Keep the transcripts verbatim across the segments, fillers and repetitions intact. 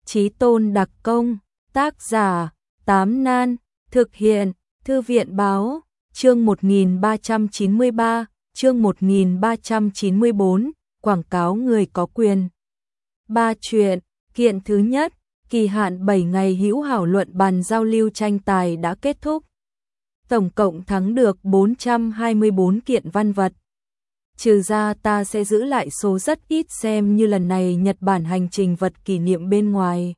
Chí Tôn đặc công, tác giả, Tám Nan, thực hiện, Thư viện báo, chương một nghìn ba trăm chín mươi ba, chương một nghìn ba trăm chín mươi bốn, quảng cáo người có quyền. Ba chuyện, kiện thứ nhất, kỳ hạn bảy ngày hữu hảo luận bàn giao lưu tranh tài đã kết thúc. Tổng cộng thắng được bốn trăm hai mươi bốn kiện văn vật. Trừ ra ta sẽ giữ lại số rất ít xem như lần này Nhật Bản hành trình vật kỷ niệm bên ngoài.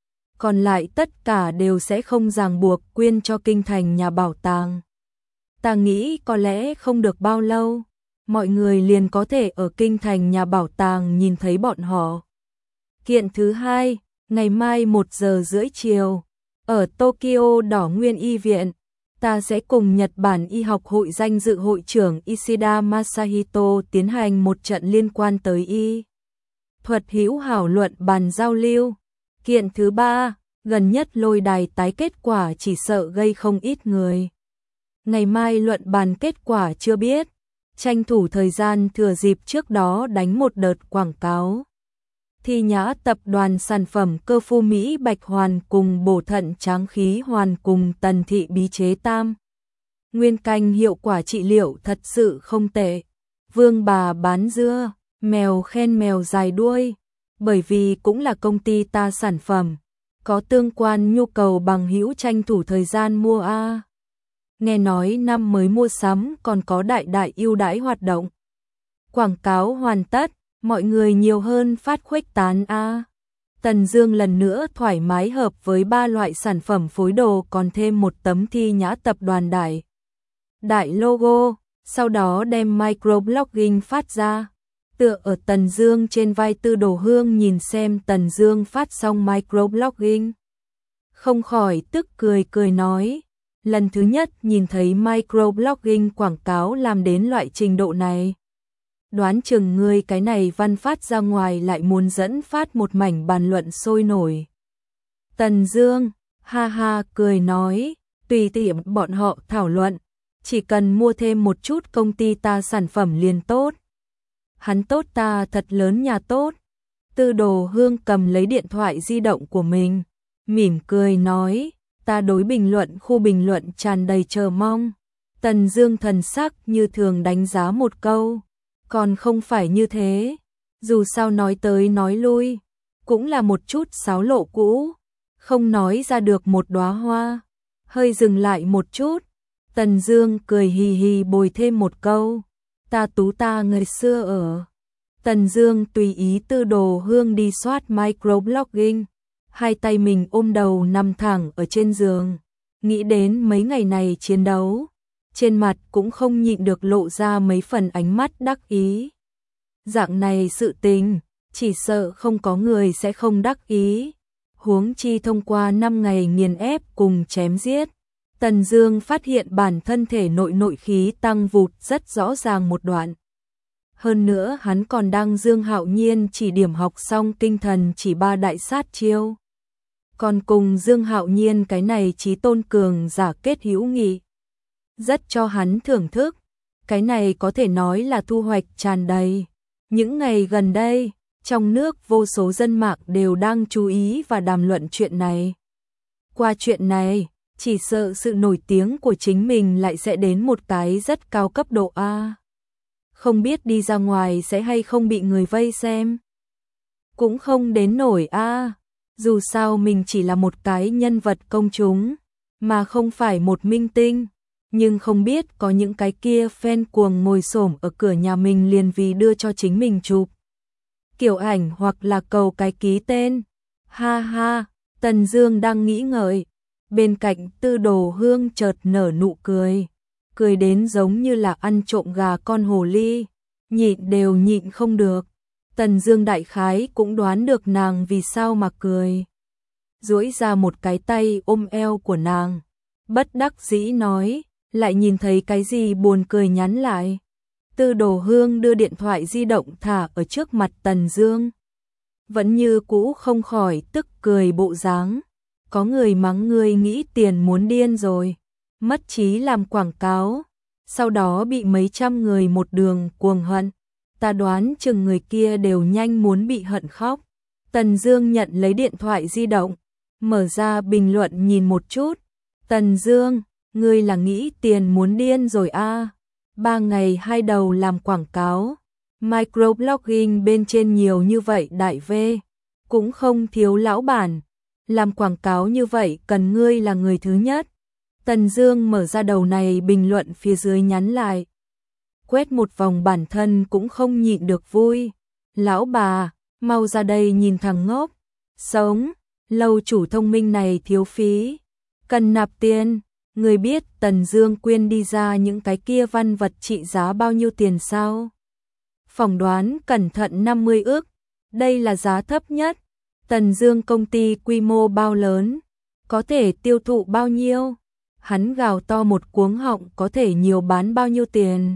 Còn lại tất cả đều sẽ không ràng buộc quyên cho kinh thành nhà bảo tàng. Ta nghĩ có lẽ không được bao lâu, mọi người liền có thể ở kinh thành nhà bảo tàng nhìn thấy bọn họ. Kiện thứ hai, ngày mai một giờ rưỡi chiều, ở Tokyo Đỏ Nguyên Y Viện, ta sẽ cùng Nhật Bản Y học hội danh dự hội trưởng Ishida Masahito tiến hành một trận liên quan tới y thuật hữu hảo luận bàn giao lưu. Kiện thứ ba, gần nhất lôi đài tái kết quả chỉ sợ gây không ít người. Ngày mai luận bàn kết quả chưa biết, tranh thủ thời gian thừa dịp trước đó đánh một đợt quảng cáo. Thi nhã tập đoàn sản phẩm cơ phu Mỹ Bạch Hoàn cùng bổ thận tráng khí hoàn cùng tần thị bí chế tam. Nguyên canh hiệu quả trị liệu thật sự không tệ. Vương bà bán dưa, mèo khen mèo dài đuôi. Bởi vì cũng là công ty ta sản phẩm, có tương quan nhu cầu bằng hữu tranh thủ thời gian mua a. Nghe nói năm mới mua sắm còn có đại đại ưu đãi hoạt động. Quảng cáo hoàn tất, mọi người nhiều hơn phát khuếch tán a. Tần Dương lần nữa thoải mái hợp với ba loại sản phẩm phối đồ còn thêm một tấm thi nhã tập đoàn đại. Đại logo, sau đó đem microblogging phát ra. Tựa ở Tần Dương trên vai Tư Đồ Hương nhìn xem Tần Dương phát xong microblogging. Không khỏi tức cười cười nói, lần thứ nhất nhìn thấy microblogging quảng cáo làm đến loại trình độ này. Đoán chừng ngươi cái này văn phát ra ngoài lại muốn dẫn phát một mảnh bàn luận sôi nổi. Tần Dương, ha ha cười nói, tùy tiện bọn họ thảo luận, chỉ cần mua thêm một chút công ty ta sản phẩm liền tốt. Hắn tốt ta thật lớn nhà tốt. Tư Đồ Hương cầm lấy điện thoại di động của mình, mỉm cười nói, ta đối bình luận khu bình luận tràn đầy chờ mong. Tần Dương thần sắc như thường đánh giá một câu, còn không phải như thế, dù sao nói tới nói lui, cũng là một chút sáo lộ cũ, không nói ra được một đóa hoa. Hơi dừng lại một chút, Tần Dương cười hì hì bồi thêm một câu, ta tú ta người xưa ở. Tần Dương tùy ý Tư Đồ Hương đi soát microblogging, hai tay mình ôm đầu nằm thẳng ở trên giường, nghĩ đến mấy ngày này chiến đấu, trên mặt cũng không nhịn được lộ ra mấy phần ánh mắt đắc ý. Dạng này sự tình, chỉ sợ không có người sẽ không đắc ý. Huống chi thông qua năm ngày nghiền ép cùng chém giết, Tần Dương phát hiện bản thân thể nội nội khí tăng vụt rất rõ ràng một đoạn. Hơn nữa hắn còn đang Dương Hạo Nhiên chỉ điểm học xong kinh thần chỉ ba đại sát chiêu. Còn cùng Dương Hạo Nhiên cái này chí tôn cường giả kết hữu nghị. Rất cho hắn thưởng thức, cái này có thể nói là thu hoạch tràn đầy. Những ngày gần đây, trong nước vô số dân mạng đều đang chú ý và đàm luận chuyện này. Qua chuyện này, chỉ sợ sự nổi tiếng của chính mình lại sẽ đến một cái rất cao cấp độ A. Không biết đi ra ngoài sẽ hay không bị người vây xem. Cũng không đến nổi A, dù sao mình chỉ là một cái nhân vật công chúng, mà không phải một minh tinh. Nhưng không biết có những cái kia fan cuồng ngồi xổm ở cửa nhà mình liền vì đưa cho chính mình chụp kiểu ảnh hoặc là cầu cái ký tên. Ha ha, Tần Dương đang nghĩ ngợi, bên cạnh Tư Đồ Hương chợt nở nụ cười, cười đến giống như là ăn trộm gà con hồ ly, nhịn đều nhịn không được. Tần Dương đại khái cũng đoán được nàng vì sao mà cười, duỗi ra một cái tay ôm eo của nàng, bất đắc dĩ nói, lại nhìn thấy cái gì buồn cười nhắn lại. Tư Đồ Hương đưa điện thoại di động thả ở trước mặt Tần Dương, vẫn như cũ không khỏi tức cười bộ dáng. Có người mắng ngươi nghĩ tiền muốn điên rồi, mất trí làm quảng cáo, sau đó bị mấy trăm người một đường cuồng hận. Ta đoán chừng người kia đều nhanh muốn bị hận khóc. Tần Dương nhận lấy điện thoại di động, mở ra bình luận nhìn một chút. Tần Dương, ngươi là nghĩ tiền muốn điên rồi a? À? Ba ngày hai đầu làm quảng cáo, microblogging bên trên nhiều như vậy đại V, cũng không thiếu lão bản. Làm quảng cáo như vậy cần ngươi là người thứ nhất. Tần Dương mở ra đầu này bình luận phía dưới nhắn lại. Quét một vòng bản thân cũng không nhịn được vui. Lão bà, mau ra đây nhìn thằng ngốc. Sống, lâu chủ thông minh này thiếu phí. Cần nạp tiền. Người biết Tần Dương quyên đi ra những cái kia văn vật trị giá bao nhiêu tiền sao? Phỏng đoán cẩn thận năm mươi ức. Đây là giá thấp nhất. Tần Dương công ty quy mô bao lớn? Có thể tiêu thụ bao nhiêu? Hắn gào to một cuống họng, có thể nhiều bán bao nhiêu tiền?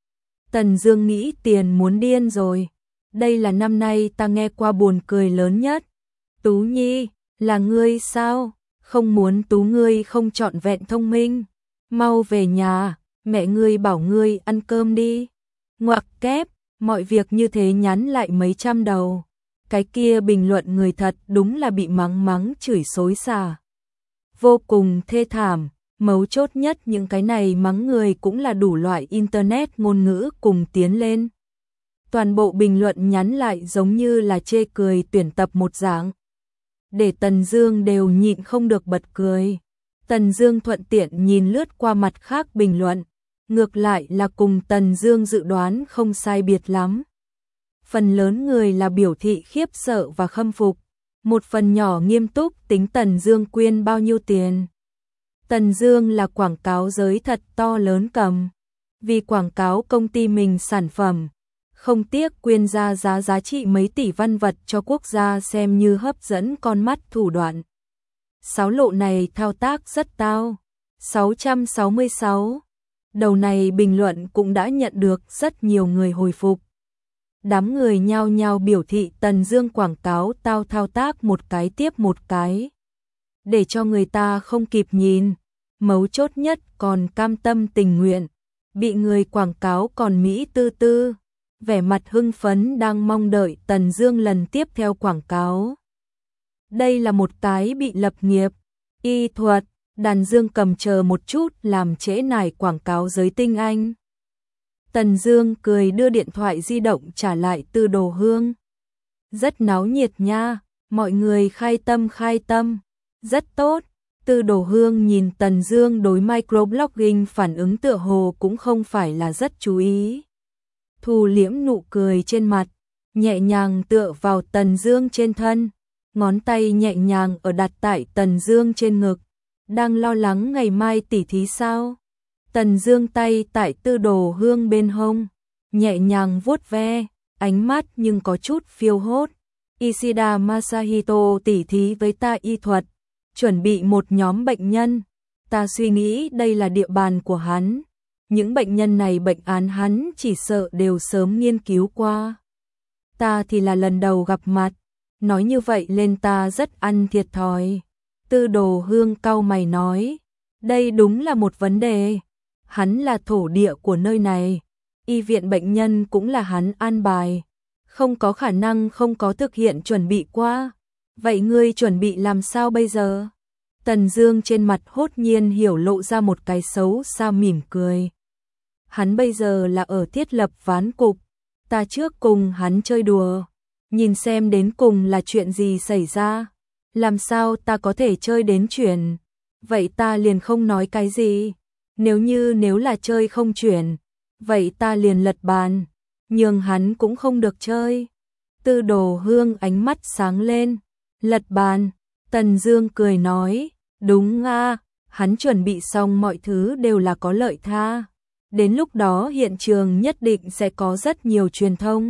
Tần Dương nghĩ tiền muốn điên rồi. Đây là năm nay ta nghe qua buồn cười lớn nhất. Tú Nhi, là ngươi sao? Không muốn Tú ngươi không trọn vẹn thông minh. Mau về nhà, mẹ ngươi bảo ngươi ăn cơm đi. Ngoặc kép, mọi việc như thế nhắn lại mấy trăm đầu. Cái kia bình luận người thật đúng là bị mắng mắng chửi xối xả. Vô cùng thê thảm, mấu chốt nhất những cái này mắng người cũng là đủ loại internet ngôn ngữ cùng tiến lên. Toàn bộ bình luận nhắn lại giống như là chê cười tuyển tập một dạng. Để Tần Dương đều nhịn không được bật cười. Tần Dương thuận tiện nhìn lướt qua mặt khác bình luận, ngược lại là cùng Tần Dương dự đoán không sai biệt lắm. Phần lớn người là biểu thị khiếp sợ và khâm phục, một phần nhỏ nghiêm túc tính Tần Dương quyên bao nhiêu tiền. Tần Dương là quảng cáo giới thật to lớn cầm, vì quảng cáo công ty mình sản phẩm, không tiếc quyên ra giá giá trị mấy tỷ văn vật cho quốc gia xem như hấp dẫn con mắt thủ đoạn. Sáu lộ này thao tác rất tao. sáu trăm sáu mươi sáu. Đầu này bình luận cũng đã nhận được rất nhiều người hồi phục. Đám người nhao nhao biểu thị Tần Dương quảng cáo tao thao tác một cái tiếp một cái, để cho người ta không kịp nhìn. Mấu chốt nhất còn cam tâm tình nguyện, bị người quảng cáo còn Mỹ tư tư, vẻ mặt hưng phấn đang mong đợi Tần Dương lần tiếp theo quảng cáo. Đây là một cái bị lập nghiệp, y thuật, đàn dương cầm chờ một chút làm trễ nải quảng cáo giới tinh anh. Tần Dương cười đưa điện thoại di động trả lại Tư Đồ Hương. Rất náo nhiệt nha, mọi người khai tâm khai tâm, rất tốt. Tư Đồ Hương nhìn Tần Dương đối microblogging phản ứng tựa hồ cũng không phải là rất chú ý. Thu liễm nụ cười trên mặt, nhẹ nhàng tựa vào Tần Dương trên thân, ngón tay nhẹ nhàng ở đặt tại Tần Dương trên ngực. Đang lo lắng ngày mai tỉ thí sao? Tần Dương tay tại Tư Đồ Hương bên hông, nhẹ nhàng vuốt ve, ánh mắt nhưng có chút phiêu hốt. Ishida Masahito tỉ thí với ta y thuật, chuẩn bị một nhóm bệnh nhân. Ta suy nghĩ đây là địa bàn của hắn. Những bệnh nhân này bệnh án hắn chỉ sợ đều sớm nghiên cứu qua. Ta thì là lần đầu gặp mặt, nói như vậy lên ta rất ăn thiệt thòi. Tư Đồ Hương cau mày nói, đây đúng là một vấn đề. Hắn là thổ địa của nơi này, y viện bệnh nhân cũng là hắn an bài, không có khả năng không có thực hiện chuẩn bị qua. Vậy ngươi chuẩn bị làm sao bây giờ? Tần Dương trên mặt hốt nhiên hiểu lộ ra một cái xấu xa mỉm cười. Hắn bây giờ là ở thiết lập ván cục, ta trước cùng hắn chơi đùa, nhìn xem đến cùng là chuyện gì xảy ra. Làm sao ta có thể chơi đến chuyển? Vậy ta liền không nói cái gì. Nếu như nếu là chơi không chuyển, vậy ta liền lật bàn, nhường hắn cũng không được chơi. Tư Đồ Hương ánh mắt sáng lên. Lật bàn? Tần Dương cười nói, đúng a, hắn chuẩn bị xong mọi thứ đều là có lợi tha. Đến lúc đó hiện trường nhất định sẽ có rất nhiều truyền thông.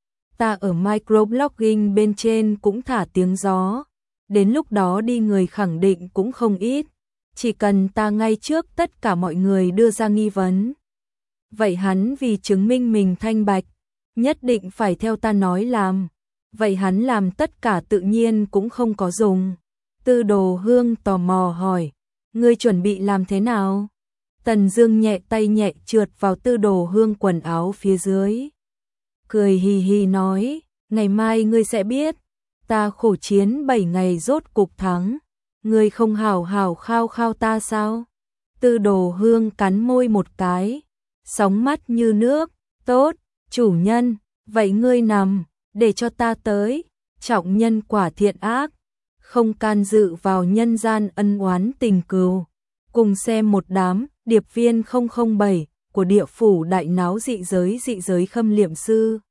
Ta ở microblogging bên trên cũng thả tiếng gió. Đến lúc đó đi người khẳng định cũng không ít. Chỉ cần ta ngay trước tất cả mọi người đưa ra nghi vấn. Vậy hắn vì chứng minh mình thanh bạch, nhất định phải theo ta nói làm. Vậy hắn làm tất cả tự nhiên cũng không có dùng. Tư Đồ Hương tò mò hỏi, ngươi chuẩn bị làm thế nào? Tần Dương nhẹ tay nhẹ trượt vào Tư Đồ Hương quần áo phía dưới, cười hì hì nói, ngày mai ngươi sẽ biết. Ta khổ chiến bảy ngày rốt cục thắng, ngươi không hào hào khao khao ta sao? Tư Đồ Hương cắn môi một cái, sóng mắt như nước, tốt, chủ nhân, vậy ngươi nằm, để cho ta tới, trọng nhân quả thiện ác, không can dự vào nhân gian ân oán tình cừu. Cùng xem một đám điệp viên không không bảy của địa phủ đại náo dị giới dị giới khâm liệm sư.